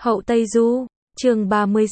Hậu Tây Du, chương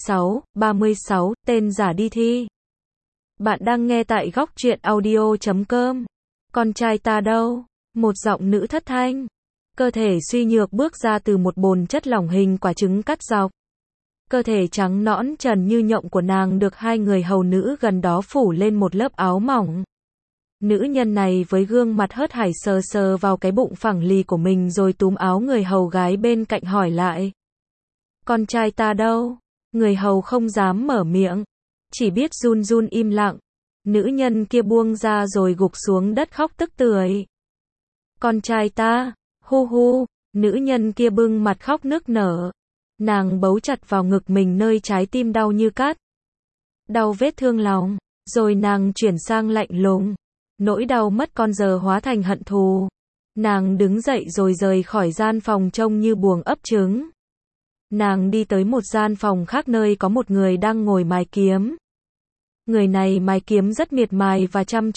36, tên giả đi thi. Bạn đang nghe tại góc truyện audio.com. Con trai ta đâu? Một giọng nữ thất thanh. Cơ thể suy nhược bước ra từ một bồn chất lỏng hình quả trứng cắt dọc. Cơ thể trắng nõn trần như nhộng của nàng được hai người hầu nữ gần đó phủ lên một lớp áo mỏng. Nữ nhân này với gương mặt hớt hải sờ sờ vào cái bụng phẳng lì của mình rồi túm áo người hầu gái bên cạnh hỏi lại. Con trai ta đâu? Người hầu không dám mở miệng, chỉ biết run run im lặng. Nữ nhân kia buông ra rồi gục xuống đất khóc tức tưởi. Con trai ta, hu hu, nữ nhân kia bưng mặt khóc nức nở. Nàng bấu chặt vào ngực mình nơi trái tim đau như cắt. Đau vết thương lòng, rồi nàng chuyển sang lạnh lùng. Nỗi đau mất con giờ hóa thành hận thù. Nàng đứng dậy rồi rời khỏi gian phòng trông như buồng ấp trứng. Nàng đi tới một gian phòng khác nơi có một người đang ngồi mài kiếm. Người này mài kiếm rất miệt mài và chăm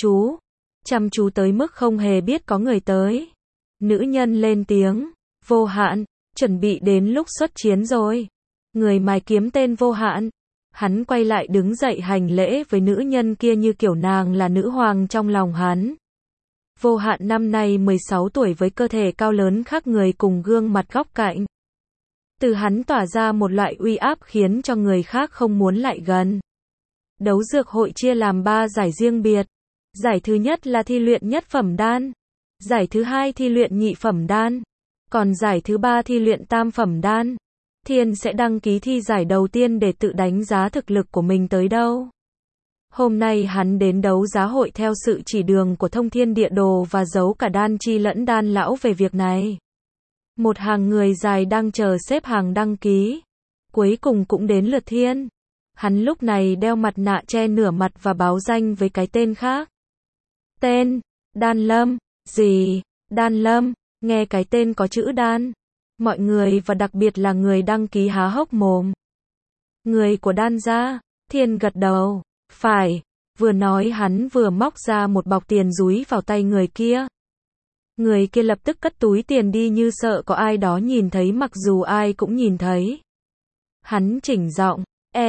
chú tới mức không hề biết có người tới. Nữ nhân lên tiếng, Vô Hạn, chuẩn bị đến lúc xuất chiến rồi. Người mài kiếm tên Vô Hạn. Hắn quay lại đứng dậy hành lễ với nữ nhân kia như kiểu nàng là nữ hoàng trong lòng hắn. Vô Hạn năm nay 16 tuổi với cơ thể cao lớn khác người cùng gương mặt góc cạnh. Từ hắn tỏa ra một loại uy áp khiến cho người khác không muốn lại gần. Đấu dược hội chia làm 3 giải riêng biệt. Giải thứ nhất là thi luyện nhất phẩm đan. Giải thứ hai thi luyện nhị phẩm đan. Còn giải thứ ba thi luyện tam phẩm đan. Thiên sẽ đăng ký thi giải đầu tiên để tự đánh giá thực lực của mình tới đâu. Hôm nay hắn đến đấu giá hội theo sự chỉ đường của Thông Thiên Địa Đồ và giấu cả Đan Chi lẫn Đan Lão về việc này. Một hàng người dài đang chờ xếp hàng đăng ký. Cuối cùng cũng đến lượt Thiên. Hắn lúc này đeo mặt nạ che nửa mặt và báo danh với cái tên khác. Tên, Đan Lâm. Gì? Đan Lâm, nghe cái tên có chữ đan. Mọi người và đặc biệt là người đăng ký há hốc mồm. Người của Đan gia, Thiên gật đầu. Phải, vừa nói hắn vừa móc ra một bọc tiền dúi vào tay người kia. Người kia lập tức cất túi tiền đi như sợ có ai đó nhìn thấy mặc dù ai cũng nhìn thấy. Hắn chỉnh giọng,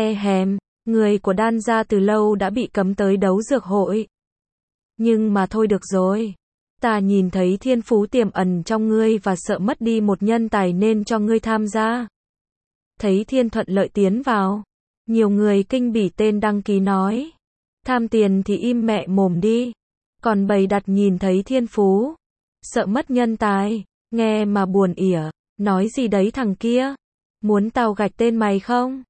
người của Đan gia từ lâu đã bị cấm tới đấu dược hội. Nhưng mà thôi được rồi. Ta nhìn thấy thiên phú tiềm ẩn trong ngươi và sợ mất đi một nhân tài nên cho ngươi tham gia. Thấy Thiên thuận lợi tiến vào. Nhiều người kinh bỉ tên đăng ký nói. Tham tiền thì im mẹ mồm đi. Còn bầy đặt nhìn thấy thiên phú. Sợ mất nhân tài. Nghe mà buồn ỉa. Nói gì đấy thằng kia. Muốn tao gạch tên mày không?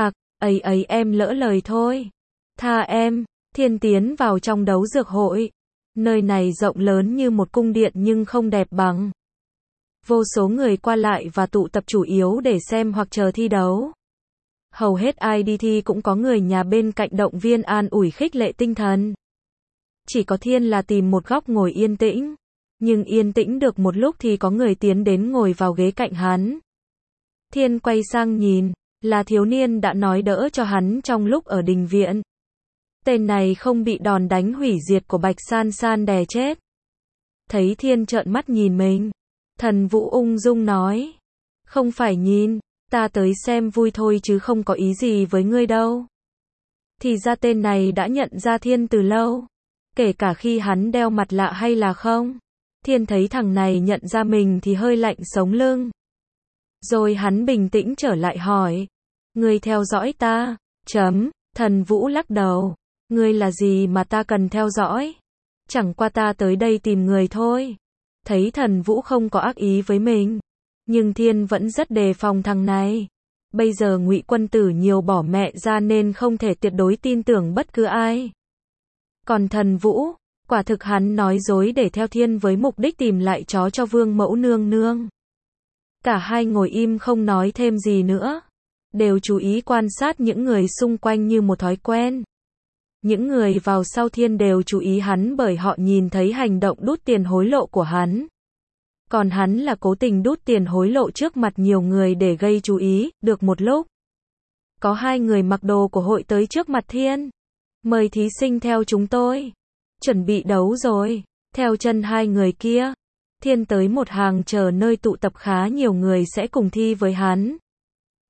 Ấy em lỡ lời thôi. Tha em. Thiên tiến vào trong đấu dược hội. Nơi này rộng lớn như một cung điện nhưng không đẹp bằng. Vô số người qua lại và tụ tập chủ yếu để xem hoặc chờ thi đấu. Hầu hết ai đi thi cũng có người nhà bên cạnh động viên an ủi khích lệ tinh thần. Chỉ có Thiên là tìm một góc ngồi yên tĩnh. Nhưng yên tĩnh được một lúc thì có người tiến đến ngồi vào ghế cạnh hắn. Thiên quay sang nhìn, là thiếu niên đã nói đỡ cho hắn trong lúc ở đình viện. Tên này không bị đòn đánh hủy diệt của Bạch San San đè chết. Thấy Thiên trợn mắt nhìn mình. Thần Vũ ung dung nói. Không phải nhìn, ta tới xem vui thôi chứ không có ý gì với ngươi đâu. Thì ra tên này đã nhận ra Thiên từ lâu. Kể cả khi hắn đeo mặt lạ hay là không. Thiên thấy thằng này nhận ra mình thì hơi lạnh sống lưng. Rồi hắn bình tĩnh trở lại hỏi. Ngươi theo dõi ta? Thần Vũ lắc đầu. Ngươi là gì mà ta cần theo dõi? Chẳng qua ta tới đây tìm người thôi. Thấy Thần Vũ không có ác ý với mình. Nhưng Thiên vẫn rất đề phòng thằng này. Bây giờ Ngụy Quân Tử nhiều bỏ mẹ ra nên không thể tuyệt đối tin tưởng bất cứ ai. Còn Thần Vũ, quả thực hắn nói dối để theo Thiên với mục đích tìm lại chó cho Vương Mẫu nương nương. Cả hai ngồi im không nói thêm gì nữa. Đều chú ý quan sát những người xung quanh như một thói quen. Những người vào sau Thiên đều chú ý hắn bởi họ nhìn thấy hành động đút tiền hối lộ của hắn. Còn hắn là cố tình đút tiền hối lộ trước mặt nhiều người để gây chú ý. Được một lúc, có hai người mặc đồ của hội tới trước mặt Thiên. Mời thí sinh theo chúng tôi. Chuẩn bị đấu rồi. Theo chân hai người kia, Thiên tới một hàng chờ nơi tụ tập khá nhiều người sẽ cùng thi với hắn.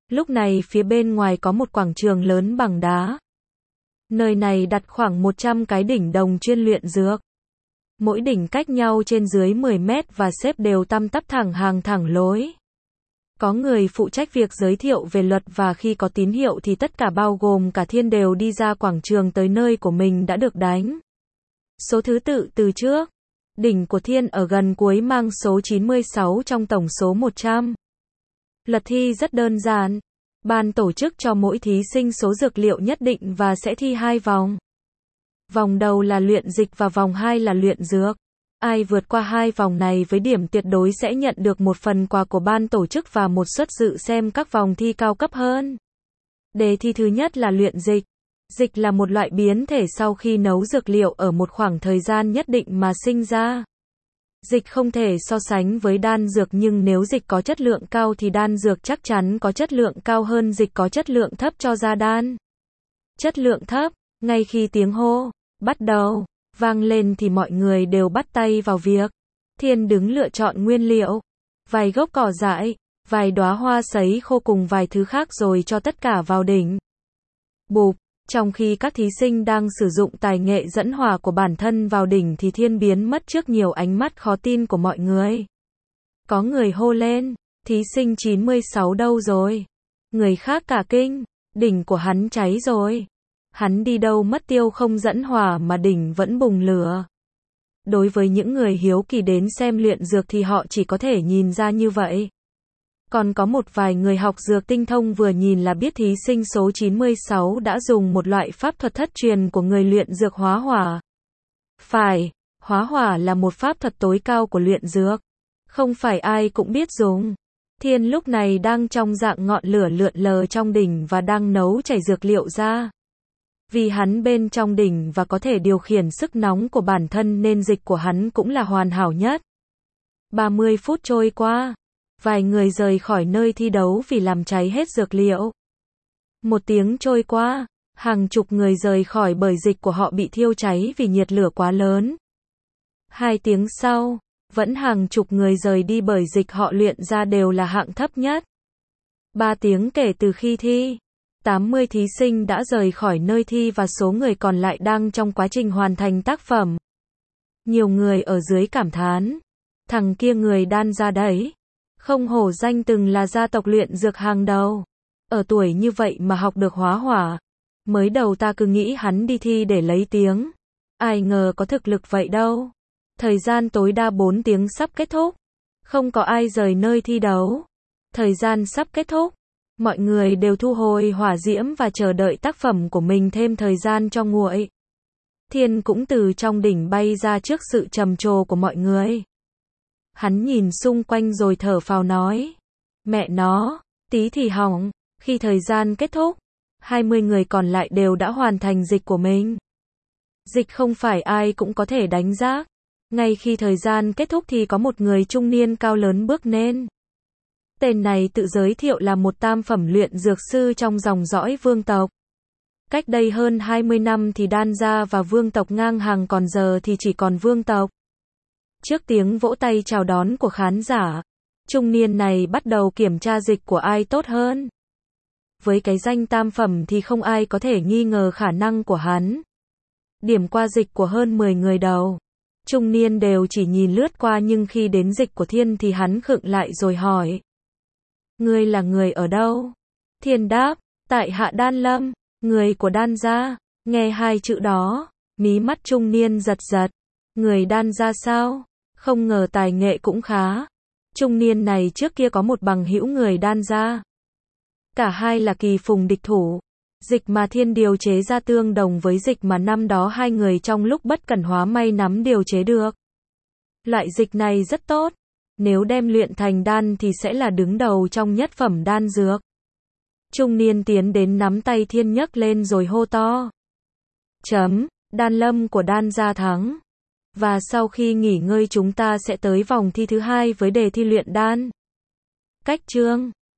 Lúc này phía bên ngoài có một quảng trường lớn bằng đá. Nơi này đặt khoảng 100 cái đỉnh đồng chuyên luyện dược. Mỗi đỉnh cách nhau trên dưới 10 mét và xếp đều tăm tắp thẳng hàng thẳng lối. Có người phụ trách việc giới thiệu về luật và khi có tín hiệu thì tất cả bao gồm cả Thiên đều đi ra quảng trường tới nơi của mình đã được đánh. Số thứ tự từ trước. Đỉnh của Thiên ở gần cuối mang số 96 trong tổng số 100. Luật thi rất đơn giản. Ban tổ chức cho mỗi thí sinh số dược liệu nhất định và sẽ thi 2 vòng. Vòng đầu là luyện dịch và vòng 2 là luyện dược. Ai vượt qua 2 vòng này với điểm tuyệt đối sẽ nhận được một phần quà của ban tổ chức và một suất dự xem các vòng thi cao cấp hơn. Đề thi thứ nhất là luyện dịch. Dịch là một loại biến thể sau khi nấu dược liệu ở một khoảng thời gian nhất định mà sinh ra. Dịch không thể so sánh với đan dược nhưng nếu dịch có chất lượng cao thì đan dược chắc chắn có chất lượng cao hơn dịch có chất lượng thấp cho ra đan. Chất lượng thấp, ngay khi tiếng hô, bắt đầu, vang lên thì mọi người đều bắt tay vào việc. Thiên đứng lựa chọn nguyên liệu, vài gốc cỏ dại, vài đóa hoa sấy khô cùng vài thứ khác rồi cho tất cả vào đỉnh. Bụp, trong khi các thí sinh đang sử dụng tài nghệ dẫn hỏa của bản thân vào đỉnh thì Thiên biến mất trước nhiều ánh mắt khó tin của mọi người. Có người hô lên, thí sinh 96 đâu rồi? Người khác cả kinh, đỉnh của hắn cháy rồi. Hắn đi đâu mất tiêu không dẫn hỏa mà đỉnh vẫn bùng lửa. Đối với những người hiếu kỳ đến xem luyện dược thì họ chỉ có thể nhìn ra như vậy. Còn có một vài người học dược tinh thông vừa nhìn là biết thí sinh số 96 đã dùng một loại pháp thuật thất truyền của người luyện dược hóa hỏa. Phải, hóa hỏa là một pháp thuật tối cao của luyện dược. Không phải ai cũng biết dùng. Thiên lúc này đang trong dạng ngọn lửa lượn lờ trong đỉnh và đang nấu chảy dược liệu ra. Vì hắn bên trong đỉnh và có thể điều khiển sức nóng của bản thân nên dịch của hắn cũng là hoàn hảo nhất. 30 phút trôi qua. Vài người rời khỏi nơi thi đấu vì làm cháy hết dược liệu. 1 tiếng trôi qua. Hàng chục người rời khỏi bởi dịch của họ bị thiêu cháy vì nhiệt lửa quá lớn. 2 tiếng sau. Vẫn hàng chục người rời đi bởi dịch họ luyện ra đều là hạng thấp nhất. 3 tiếng kể từ khi thi. 80 thí sinh đã rời khỏi nơi thi và số người còn lại đang trong quá trình hoàn thành tác phẩm. Nhiều người ở dưới cảm thán. Thằng kia người đan ra đấy. Không hổ danh từng là gia tộc luyện dược hàng đầu. Ở tuổi như vậy mà học được hóa hỏa. Mới đầu ta cứ nghĩ hắn đi thi để lấy tiếng. Ai ngờ có thực lực vậy đâu. Thời gian tối đa 4 tiếng sắp kết thúc. Không có ai rời nơi thi đấu. Thời gian sắp kết thúc. Mọi người đều thu hồi hỏa diễm và chờ đợi tác phẩm của mình thêm thời gian cho nguội. Thiên cũng từ trong đỉnh bay ra trước sự trầm trồ của mọi người. Hắn nhìn xung quanh rồi thở phào nói. Mẹ nó, tí thì hỏng. Khi thời gian kết thúc, 20 người còn lại đều đã hoàn thành dịch của mình. Dịch không phải ai cũng có thể đánh giá. Ngay khi thời gian kết thúc thì có một người trung niên cao lớn bước lên. Tên này tự giới thiệu là một tam phẩm luyện dược sư trong dòng dõi vương tộc. Cách đây hơn 20 năm thì đan gia và vương tộc ngang hàng còn giờ thì chỉ còn vương tộc. Trước tiếng vỗ tay chào đón của khán giả, trung niên này bắt đầu kiểm tra dịch của ai tốt hơn. Với cái danh tam phẩm thì không ai có thể nghi ngờ khả năng của hắn. Điểm qua dịch của hơn 10 người đầu. Trung niên đều chỉ nhìn lướt qua nhưng khi đến dịch của Thiên thì hắn khựng lại rồi hỏi. Ngươi là người ở đâu? Thiên đáp, tại Hạ Đan Lâm, người của đan gia. Nghe 2 chữ đó, mí mắt trung niên giật giật. Người đan gia sao? Không ngờ tài nghệ cũng khá. Trung niên này trước kia có một bằng hữu người đan gia. Cả hai là kỳ phùng địch thủ. Dịch mà Thiên điều chế ra tương đồng với dịch mà năm đó hai người trong lúc bất cẩn hóa may nắm điều chế được. Loại dịch này rất tốt. Nếu đem luyện thành đan thì sẽ là đứng đầu trong nhất phẩm đan dược. Trung niên tiến đến nắm tay Thiên nhấc lên rồi hô to. Đan Lâm của đan gia thắng. Và sau khi nghỉ ngơi chúng ta sẽ tới vòng thi thứ 2 với đề thi luyện đan. Cách chương